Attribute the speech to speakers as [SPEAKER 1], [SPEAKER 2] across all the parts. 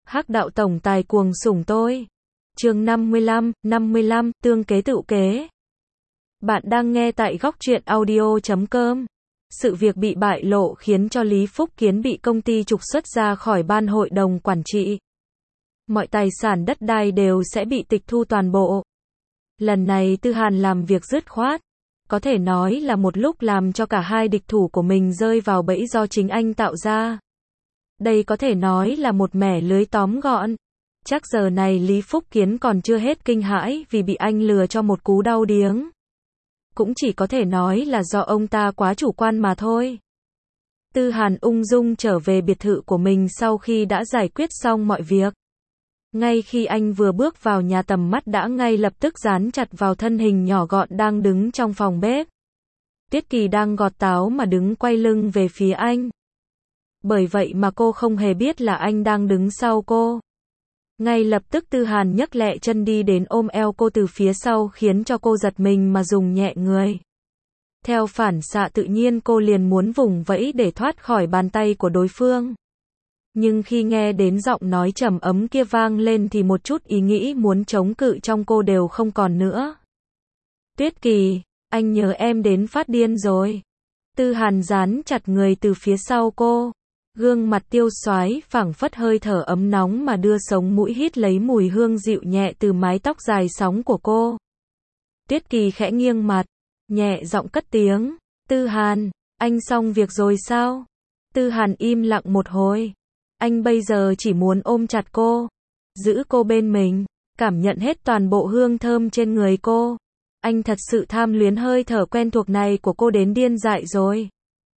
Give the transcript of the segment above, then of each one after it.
[SPEAKER 1] Hắc đạo tổng tài cuồng sủng tôi. Chương 55, tương kế tựu kế. Bạn đang nghe tại góc truyện audio.com. Sự việc bị bại lộ khiến cho Lý Phúc Kiến bị công ty trục xuất ra khỏi ban hội đồng quản trị. Mọi tài sản đất đai đều sẽ bị tịch thu toàn bộ. Lần này Tư Hàn làm việc dứt khoát. Có thể nói là một lúc làm cho cả hai địch thủ của mình rơi vào bẫy do chính anh tạo ra. Đây có thể nói là một mẻ lưới tóm gọn. Chắc giờ này Lý Phúc Kiến còn chưa hết kinh hãi vì bị anh lừa cho một cú đau điếng. Cũng chỉ có thể nói là do ông ta quá chủ quan mà thôi. Tư Hàn ung dung trở về biệt thự của mình sau khi đã giải quyết xong mọi việc. Ngay khi anh vừa bước vào nhà tầm mắt đã ngay lập tức dán chặt vào thân hình nhỏ gọn đang đứng trong phòng bếp. Tiết Kỳ đang gọt táo mà đứng quay lưng về phía anh. Bởi vậy mà cô không hề biết là anh đang đứng sau cô. Ngay lập tức Tư Hàn nhấc lẹ chân đi đến ôm eo cô từ phía sau khiến cho cô giật mình mà rùng nhẹ người. Theo phản xạ tự nhiên cô liền muốn vùng vẫy để thoát khỏi bàn tay của đối phương. Nhưng khi nghe đến giọng nói trầm ấm kia vang lên thì một chút ý nghĩ muốn chống cự trong cô đều không còn nữa. Tuyết Kỳ, anh nhớ em đến phát điên rồi. Tư Hàn dán chặt người từ phía sau cô. Gương mặt tiêu xoái phảng phất hơi thở ấm nóng mà đưa sống mũi hít lấy mùi hương dịu nhẹ từ mái tóc dài sóng của cô. Tuyết Kỳ khẽ nghiêng mặt, nhẹ giọng cất tiếng, Tư Hàn, anh xong việc rồi sao? Tư Hàn im lặng một hồi. Anh bây giờ chỉ muốn ôm chặt cô, giữ cô bên mình, cảm nhận hết toàn bộ hương thơm trên người cô. Anh thật sự tham luyến hơi thở quen thuộc này của cô đến điên dại rồi.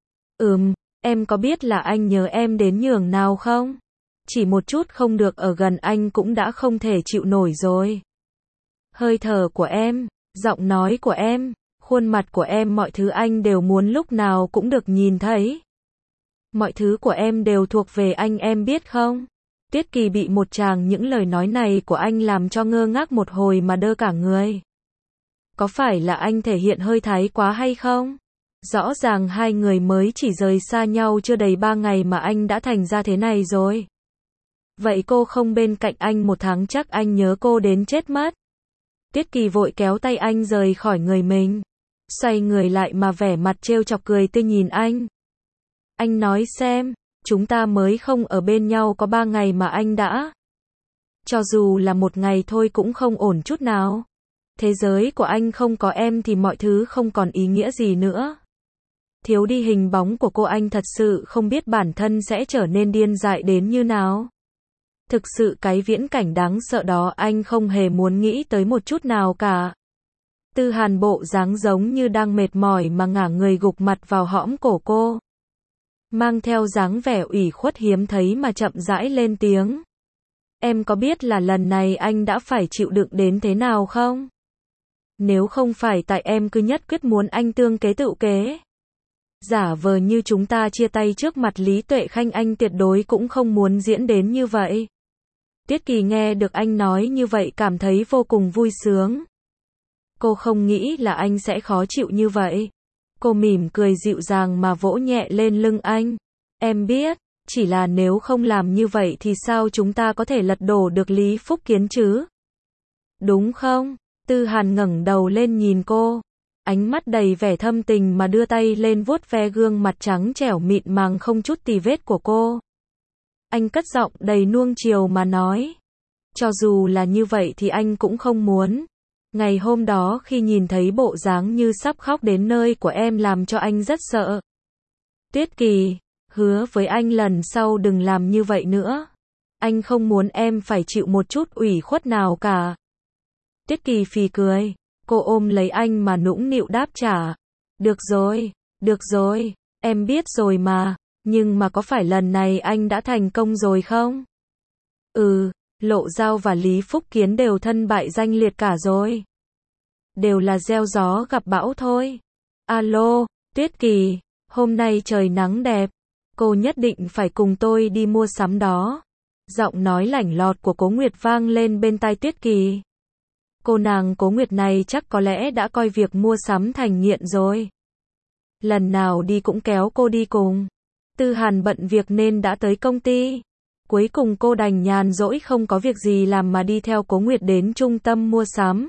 [SPEAKER 1] Em có biết là anh nhớ em đến nhường nào không? Chỉ một chút không được ở gần anh cũng đã không thể chịu nổi rồi. Hơi thở của em, giọng nói của em, khuôn mặt của em, mọi thứ anh đều muốn lúc nào cũng được nhìn thấy. Mọi thứ của em đều thuộc về anh, em biết không? Tuyết Kỳ bị một tràng những lời nói này của anh làm cho ngơ ngác một hồi mà đơ cả người. Có phải là anh thể hiện hơi thái quá hay không? Rõ ràng hai người mới chỉ rời xa nhau chưa đầy 3 ngày mà anh đã thành ra thế này rồi. Vậy cô không bên cạnh anh 1 tháng chắc anh nhớ cô đến chết mất. Tuyết Kỳ vội kéo tay anh rời khỏi người mình. Xoay người lại mà vẻ mặt trêu chọc cười tươi nhìn anh. Anh nói xem, chúng ta mới không ở bên nhau có 3 ngày mà anh đã. Cho dù là 1 ngày thôi cũng không ổn chút nào. Thế giới của anh không có em thì mọi thứ không còn ý nghĩa gì nữa. Thiếu đi hình bóng của cô anh thật sự không biết bản thân sẽ trở nên điên dại đến như nào. Thực sự cái viễn cảnh đáng sợ đó anh không hề muốn nghĩ tới một chút nào cả. Tư Hàn bộ dáng giống như đang mệt mỏi mà ngả người gục mặt vào hõm cổ cô. Mang theo dáng vẻ ủy khuất hiếm thấy mà chậm rãi lên tiếng. Em có biết là lần này anh đã phải chịu đựng đến thế nào không? Nếu không phải tại em cứ nhất quyết muốn anh tương kế tựu kế. Giả vờ như chúng ta chia tay trước mặt Lý Tuệ Khanh anh tuyệt đối cũng không muốn diễn đến như vậy. Tiết Kỳ nghe được anh nói như vậy cảm thấy vô cùng vui sướng. Cô không nghĩ là anh sẽ khó chịu như vậy. Cô mỉm cười dịu dàng mà vỗ nhẹ lên lưng anh. Em biết, chỉ là nếu không làm như vậy thì sao chúng ta có thể lật đổ được Lý Phúc Kiến chứ? Đúng không? Tư Hàn ngẩng đầu lên nhìn cô. Ánh mắt đầy vẻ thâm tình mà đưa tay lên vuốt ve gương mặt trắng trẻo mịn màng không chút tì vết của cô. Anh cất giọng đầy nuông chiều mà nói. Cho dù là như vậy thì anh cũng không muốn. Ngày hôm đó khi nhìn thấy bộ dáng như sắp khóc đến nơi của em làm cho anh rất sợ. Tuyết Kỳ, hứa với anh lần sau đừng làm như vậy nữa. Anh không muốn em phải chịu một chút ủy khuất nào cả. Tuyết Kỳ phì cười. Cô ôm lấy anh mà nũng nịu đáp trả. Được rồi, em biết rồi mà, nhưng mà có phải lần này anh đã thành công rồi không? Lộ Dao và Lý Phúc Kiến đều thân bại danh liệt cả rồi. Đều là gieo gió gặp bão thôi. Alo, Tuyết Kỳ, hôm nay trời nắng đẹp. Cô nhất định phải cùng tôi đi mua sắm đó. Giọng nói lảnh lọt của Cố Nguyệt vang lên bên tai Tuyết Kỳ. Cô nàng Cố Nguyệt này chắc có lẽ đã coi việc mua sắm thành nghiện rồi. Lần nào đi cũng kéo cô đi cùng. Tư Hàn bận việc nên đã tới công ty. Cuối cùng cô đành nhàn rỗi không có việc gì làm mà đi theo Cố Nguyệt đến trung tâm mua sắm.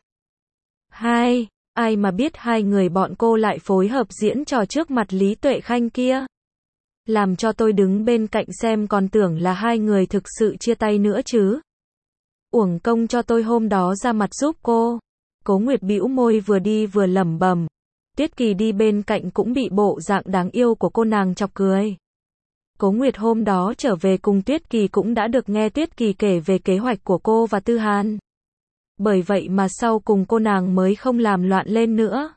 [SPEAKER 1] Ai mà biết hai người bọn cô lại phối hợp diễn trò trước mặt Lý Tuệ Khanh kia. Làm cho tôi đứng bên cạnh xem còn tưởng là hai người thực sự chia tay nữa chứ. Uổng công cho tôi hôm đó ra mặt giúp cô. Cố Nguyệt bĩu môi vừa đi vừa lẩm bẩm. Tuyết Kỳ đi bên cạnh cũng bị bộ dạng đáng yêu của cô nàng chọc cười. Cố Nguyệt hôm đó trở về cùng Tuyết Kỳ cũng đã được nghe Tuyết Kỳ kể về kế hoạch của cô và Tư Hàn. Bởi vậy mà sau cùng cô nàng mới không làm loạn lên nữa.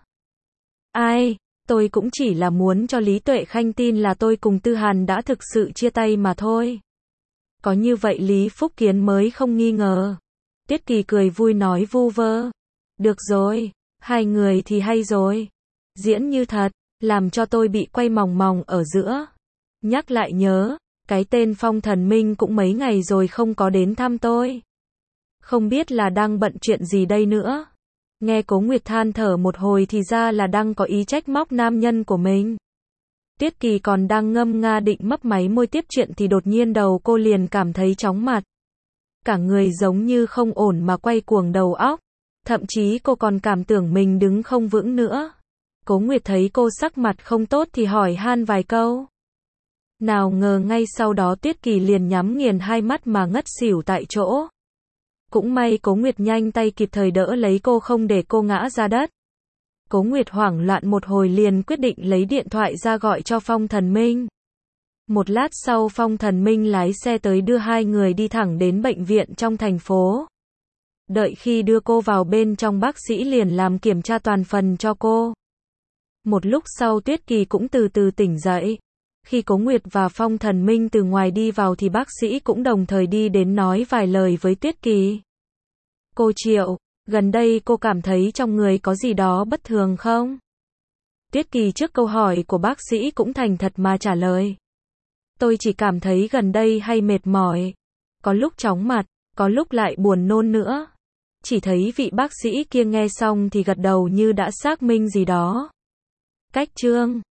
[SPEAKER 1] Tôi cũng chỉ là muốn cho Lý Tuệ Khanh tin là tôi cùng Tư Hàn đã thực sự chia tay mà thôi. Có như vậy Lý Phúc Kiến mới không nghi ngờ. Tuyết Kỳ cười vui nói vu vơ. Được rồi, hai người thì hay rồi. Diễn như thật, làm cho tôi bị quay mòng mòng ở giữa. Nhắc lại nhớ, cái tên Phong Thần Minh cũng mấy ngày rồi không có đến thăm tôi. Không biết là đang bận chuyện gì đây nữa. Nghe Cố Nguyệt than thở một hồi thì ra là đang có ý trách móc nam nhân của mình. Tuyết Kỳ còn đang ngâm nga định mấp máy môi tiếp chuyện thì đột nhiên đầu cô liền cảm thấy chóng mặt. Cả người giống như không ổn mà quay cuồng đầu óc. Thậm chí cô còn cảm tưởng mình đứng không vững nữa. Cố Nguyệt thấy cô sắc mặt không tốt thì hỏi han vài câu. Nào ngờ ngay sau đó Tuyết Kỳ liền nhắm nghiền hai mắt mà ngất xỉu tại chỗ. Cũng may Cố Nguyệt nhanh tay kịp thời đỡ lấy cô không để cô ngã ra đất. Cố Nguyệt hoảng loạn một hồi liền quyết định lấy điện thoại ra gọi cho Phong Thần Minh. Một lát sau Phong Thần Minh lái xe tới đưa hai người đi thẳng đến bệnh viện trong thành phố. Đợi khi đưa cô vào bên trong bác sĩ liền làm kiểm tra toàn phần cho cô. Một lúc sau Tuyết Kỳ cũng từ từ tỉnh dậy. Khi Cố Nguyệt và Phong Thần Minh từ ngoài đi vào thì bác sĩ cũng đồng thời đi đến nói vài lời với Tuyết Kỳ. Cô Triệu, gần đây cô cảm thấy trong người có gì đó bất thường không? Tuyết Kỳ trước câu hỏi của bác sĩ cũng thành thật mà trả lời. Tôi chỉ cảm thấy gần đây hay mệt mỏi. Có lúc chóng mặt, có lúc lại buồn nôn nữa. Chỉ thấy vị bác sĩ kia nghe xong thì gật đầu như đã xác minh gì đó. Cách chương